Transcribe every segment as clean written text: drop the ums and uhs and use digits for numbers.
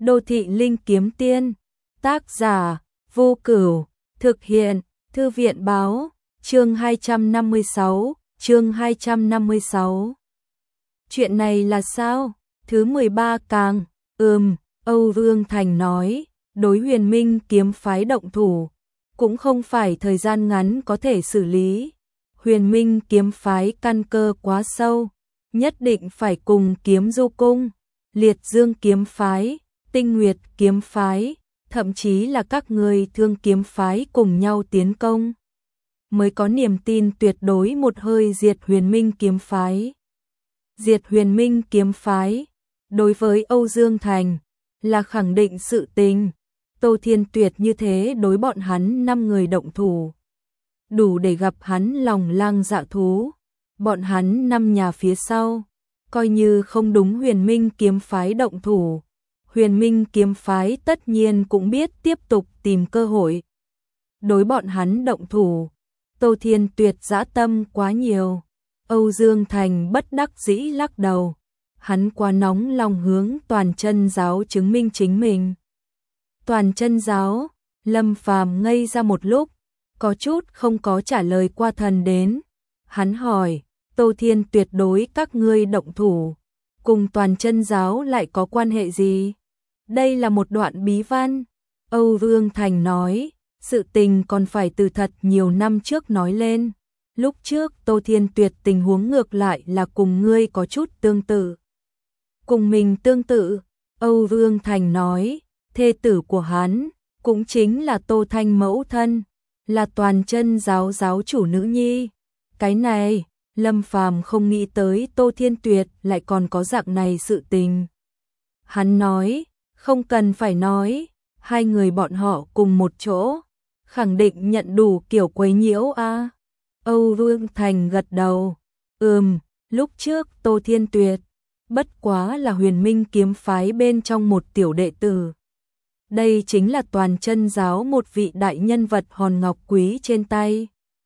Đô thị linh kiếm tiên, tác giả, Vô Cửu, thực hiện, Thư viện báo, chương 256, chương 256. Chuyện này là sao? Thứ 13 càng, Âu Vương Thành nói, đối Huyền Minh kiếm phái động thủ, cũng không phải thời gian ngắn có thể xử lý. Huyền Minh kiếm phái căn cơ quá sâu, nhất định phải cùng Kiếm Du Cung, Liệt Dương kiếm phái, Tinh Nguyệt kiếm phái, thậm chí là các người Thương kiếm phái cùng nhau tiến công, mới có niềm tin tuyệt đối một hơi diệt Huyền Minh kiếm phái. Diệt Huyền Minh kiếm phái, đối với Âu Dương Thành, là khẳng định sự tình. Tô Thiên Tuyệt như thế đối bọn hắn 5 người động thủ, đủ để gặp hắn lòng lang dạ thú. Bọn hắn 5 nhà phía sau, coi như không đúng Huyền Minh kiếm phái động thủ, Huyền Minh kiếm phái tất nhiên cũng biết tiếp tục tìm cơ hội đối bọn hắn động thủ. Tô Thiên Tuyệt dã tâm quá nhiều. Âu Dương Thành bất đắc dĩ lắc đầu, hắn quá nóng lòng hướng Toàn Chân giáo chứng minh chính mình. Toàn Chân giáo? Lâm Phàm ngây ra một lúc, có chút không có trả lời qua thần đến. Hắn hỏi, Tô Thiên Tuyệt đối các ngươi động thủ, cùng Toàn Chân giáo lại có quan hệ gì? Đây là một đoạn bí văn. Âu Vương Thành nói, sự tình còn phải từ thật nhiều năm trước nói lên. Lúc trước Tô Thiên Tuyệt tình huống ngược lại là cùng ngươi có chút tương tự. Cùng mình tương tự, Âu Vương Thành nói, thê tử của hắn, cũng chính là Tô Thanh mẫu thân, là Toàn Chân giáo giáo chủ nữ nhi. Cái này, Lâm Phàm không nghĩ tới Tô Thiên Tuyệt lại còn có dạng này sự tình. Hắn nói, không cần phải nói, hai người bọn họ cùng một chỗ, khẳng định nhận đủ kiểu quấy nhiễu a. Âu Vương Thành gật đầu, lúc trước Tô Thiên Tuyệt, bất quá là Huyền Minh kiếm phái bên trong một tiểu đệ tử. Đây chính là Toàn Chân giáo một vị đại nhân vật hòn ngọc quý trên tay.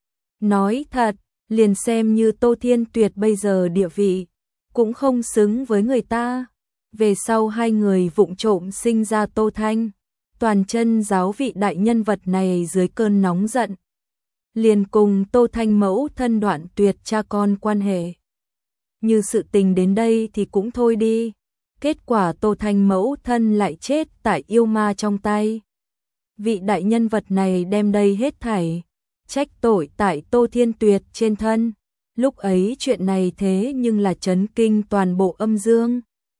Nói thật, liền xem như Tô Thiên Tuyệt bây giờ địa vị, cũng không xứng với người ta. Về sau hai người vụng trộm sinh ra Tô Thanh, Toàn Chân giáo vị đại nhân vật này dưới cơn nóng giận, liền cùng Tô Thanh mẫu thân đoạn tuyệt cha con quan hệ. Như sự tình đến đây thì cũng thôi đi. Kết quả Tô Thanh mẫu thân lại chết tại yêu ma trong tay. Vị đại nhân vật này đem đây hết thảy trách tội tại Tô Thiên Tuyệt trên thân. Lúc ấy chuyện này thế nhưng là chấn kinh toàn bộ âm dương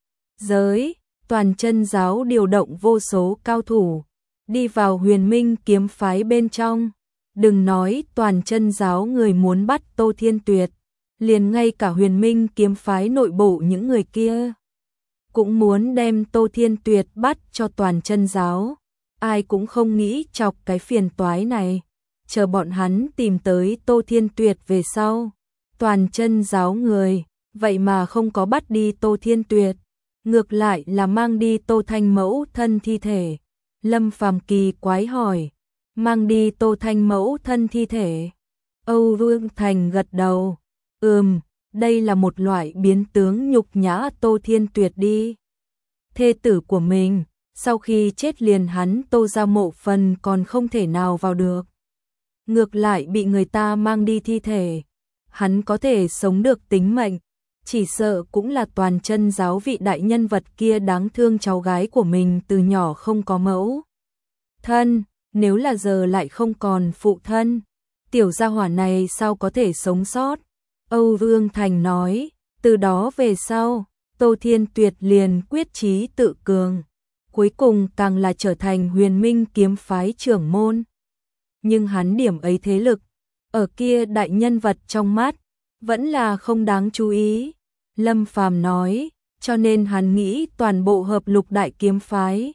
giới. Toàn Chân giáo điều động vô số cao thủ đi vào Huyền Minh kiếm phái bên trong. Đừng nói Toàn Chân giáo người muốn bắt Tô Thiên Tuyệt, liền ngay cả Huyền Minh kiếm phái nội bộ những người kia cũng muốn đem Tô Thiên Tuyệt bắt cho Toàn Chân giáo. Ai cũng không nghĩ chọc cái phiền toái này. Chờ bọn hắn tìm tới Tô Thiên Tuyệt về sau, Toàn Chân giáo người vậy mà không có bắt đi Tô Thiên Tuyệt, ngược lại là mang đi Tô Thanh mẫu thân thi thể. Lâm Phàm kỳ quái hỏi, mang đi Tô Thanh mẫu thân thi thể? Âu Vương Thành gật đầu, đây là một loại biến tướng nhục nhã Tô Thiên Tuyệt đi. Thê tử của mình, sau khi chết liền hắn Tô ra mộ phần còn không thể nào vào được, ngược lại bị người ta mang đi thi thể. Hắn có thể sống được tính mệnh, chỉ sợ cũng là Toàn Chân giáo vị đại nhân vật kia đáng thương cháu gái của mình từ nhỏ không có mẫu thân, nếu là giờ lại không còn phụ thân, tiểu gia hỏa này sao có thể sống sót? Âu Vương Thành nói, từ đó về sau, Tô Thiên Tuyệt liền quyết chí tự cường, cuối cùng càng là trở thành Huyền Minh kiếm phái trưởng môn. Nhưng hắn điểm ấy thế lực, ở kia đại nhân vật trong mắt, vẫn là không đáng chú ý. Lâm Phàm nói, cho nên hắn nghĩ toàn bộ hợp lục đại kiếm phái.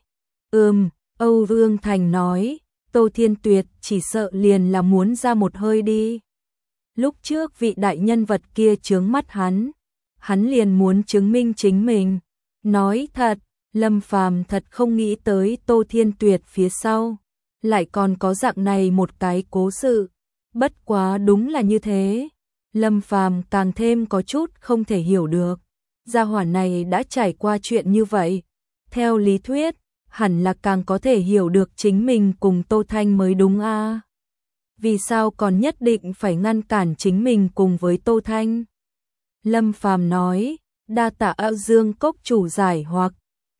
Âu Vương Thành nói, Tô Thiên Tuyệt chỉ sợ liền là muốn ra một hơi đi. Lúc trước vị đại nhân vật kia chướng mắt hắn liền muốn chứng minh chính mình. Nói thật, Lâm Phàm thật không nghĩ tới Tô Thiên Tuyệt phía sau lại còn có dạng này một cái cố sự. Bất quá đúng là như thế. Lâm Phàm càng thêm có chút không thể hiểu được. Gia hỏa này đã trải qua chuyện như vậy. Theo lý thuyết, hẳn là càng có thể hiểu được chính mình cùng Tô Thanh mới đúng a. Vì sao còn nhất định phải ngăn cản chính mình cùng với Tô Thanh? Lâm Phàm nói, đa tạ Âu Dương Cốc chủ giải hoặc,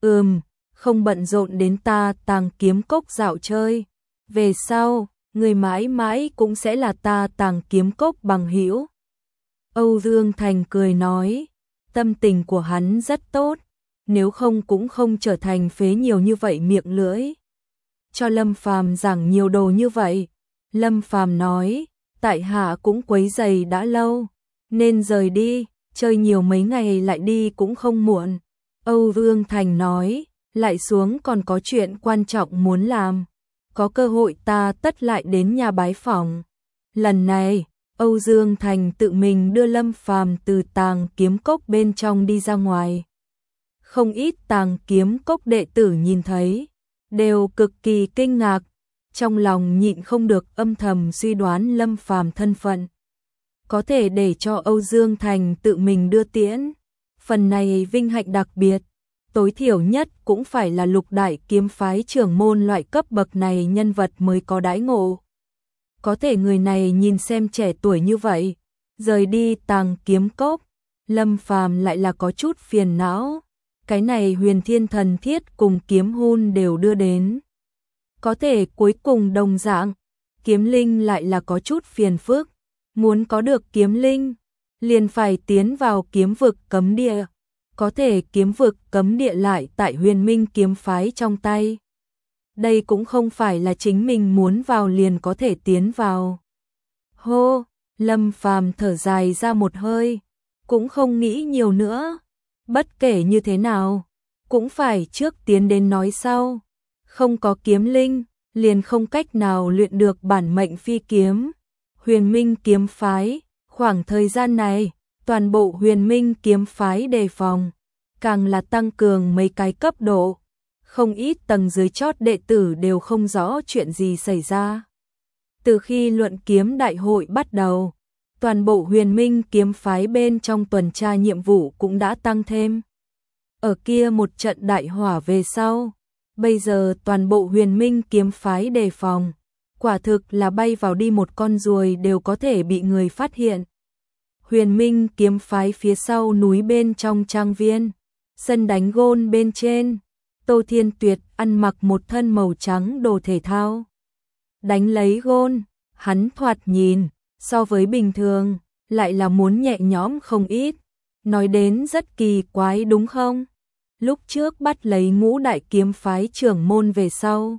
không bận rộn đến ta Tàng Kiếm Cốc dạo chơi. Về sau, người mãi mãi cũng sẽ là ta Tàng Kiếm Cốc bằng hữu. Âu Dương Thành cười nói, tâm tình của hắn rất tốt, nếu không cũng không trở thành phế nhiều như vậy miệng lưỡi. Cho Lâm Phàm giảng nhiều đồ như vậy, Lâm Phàm nói, tại hạ cũng quấy rầy đã lâu, nên rời đi, chơi nhiều mấy ngày lại đi cũng không muộn. Âu Dương Thành nói, lại xuống còn có chuyện quan trọng muốn làm, có cơ hội ta tất lại đến nhà bái phỏng. Lần này, Âu Dương Thành tự mình đưa Lâm Phàm từ Tàng Kiếm Cốc bên trong đi ra ngoài. Không ít Tàng Kiếm Cốc đệ tử nhìn thấy, đều cực kỳ kinh ngạc, trong lòng nhịn không được âm thầm suy đoán Lâm Phàm thân phận. Có thể để cho Âu Dương Thành tự mình đưa tiễn, phần này vinh hạnh đặc biệt, tối thiểu nhất cũng phải là lục đại kiếm phái trưởng môn loại cấp bậc này nhân vật mới có đãi ngộ. Có thể người này nhìn xem trẻ tuổi như vậy, rời đi Tàng Kiếm Cốc, Lâm Phàm lại là có chút phiền não. Cái này Huyền Thiên Thần Thiết cùng Kiếm Hun đều đưa đến. Có thể cuối cùng đồng dạng, Kiếm Linh lại là có chút phiền phức. Muốn có được Kiếm Linh, liền phải tiến vào kiếm vực cấm địa. Có thể kiếm vực cấm địa lại tại Huyền Minh kiếm phái trong tay. Đây cũng không phải là chính mình muốn vào liền có thể tiến vào. Hô, Lâm Phàm thở dài ra một hơi, cũng không nghĩ nhiều nữa. Bất kể như thế nào, cũng phải trước tiến đến nói sau. Không có kiếm linh, liền không cách nào luyện được bản mệnh phi kiếm. Huyền Minh kiếm phái, khoảng thời gian này, toàn bộ Huyền Minh kiếm phái đề phòng, càng là tăng cường mấy cái cấp độ. Không ít tầng dưới chót đệ tử đều không rõ chuyện gì xảy ra. Từ khi luận kiếm đại hội bắt đầu, toàn bộ Huyền Minh kiếm phái bên trong tuần tra nhiệm vụ cũng đã tăng thêm. Ở kia một trận đại hỏa về sau, bây giờ toàn bộ Huyền Minh kiếm phái đề phòng, quả thực là bay vào đi một con ruồi đều có thể bị người phát hiện. Huyền Minh kiếm phái phía sau núi bên trong trang viên, sân đánh gôn bên trên, Tô Thiên Tuyệt ăn mặc một thân màu trắng đồ thể thao. Đánh lấy gôn, hắn thoạt nhìn, so với bình thường, lại là muốn nhẹ nhõm không ít. Nói đến rất kỳ quái đúng không? Lúc trước bắt lấy Ngũ đại kiếm phái trưởng môn về sau,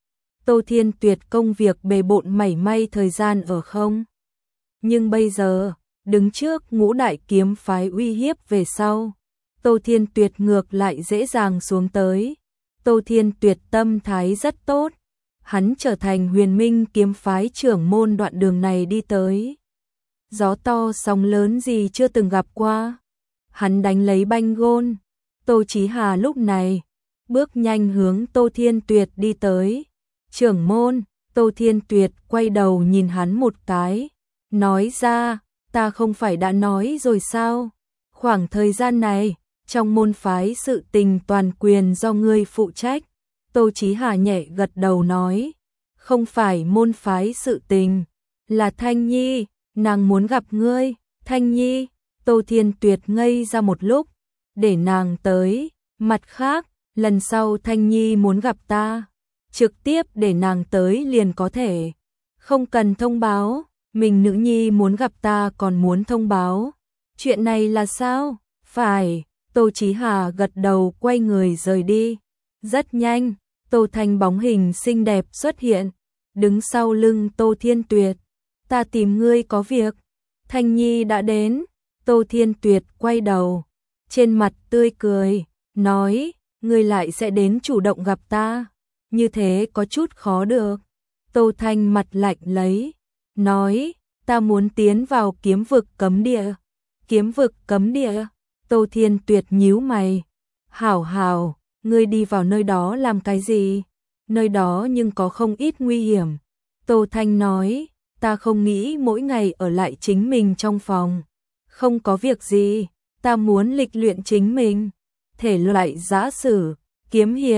Tô Thiên Tuyệt công việc bề bộn mảy may thời gian ở không. Nhưng bây giờ, đứng trước Ngũ đại kiếm phái uy hiếp về sau, Tô Thiên Tuyệt ngược lại dễ dàng xuống tới. Tô Thiên Tuyệt tâm thái rất tốt, hắn trở thành Huyền Minh kiếm phái trưởng môn đoạn đường này đi tới. Gió to sóng lớn gì chưa từng gặp qua. Hắn đánh lấy banh gôn. Tô Chí Hà lúc này bước nhanh hướng Tô Thiên Tuyệt đi tới. Trưởng môn, Tô Thiên Tuyệt quay đầu nhìn hắn một cái, nói ra, ta không phải đã nói rồi sao? Khoảng thời gian này, trong môn phái sự tình toàn quyền do ngươi phụ trách. Tô Chí Hà nhẹ gật đầu nói, không phải môn phái sự tình, là Thanh Nhi, nàng muốn gặp ngươi. Thanh Nhi, Tô Thiên Tuyệt ngây ra một lúc, để nàng tới. Mặt khác, lần sau Thanh Nhi muốn gặp ta, trực tiếp để nàng tới liền có thể, không cần thông báo. Mình nữ nhi muốn gặp ta còn muốn thông báo, chuyện này là sao? Phải. Tô Chí Hà gật đầu quay người rời đi. Rất nhanh, Tô Thanh bóng hình xinh đẹp xuất hiện, đứng sau lưng Tô Thiên Tuyệt. Ta tìm ngươi có việc. Thanh Nhi đã đến. Tô Thiên Tuyệt quay đầu, trên mặt tươi cười, nói, ngươi lại sẽ đến chủ động gặp ta, như thế có chút khó được. Tô Thanh mặt lạnh lấy, nói, ta muốn tiến vào kiếm vực cấm địa. Kiếm vực cấm địa? Tô Thiên Tuyệt nhíu mày. Hảo hảo, ngươi đi vào nơi đó làm cái gì? Nơi đó nhưng có không ít nguy hiểm. Tô Thanh nói, ta không nghĩ mỗi ngày ở lại chính mình trong phòng. Không có việc gì, ta muốn lịch luyện chính mình. Thể loại giã sử, kiếm hiệp,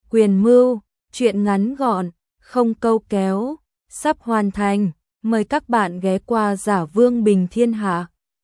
Quyền mưu, chuyện ngắn gọn, không câu kéo, sắp hoàn thành. Mời các bạn ghé qua Giả Vương Bình Thiên Hạ.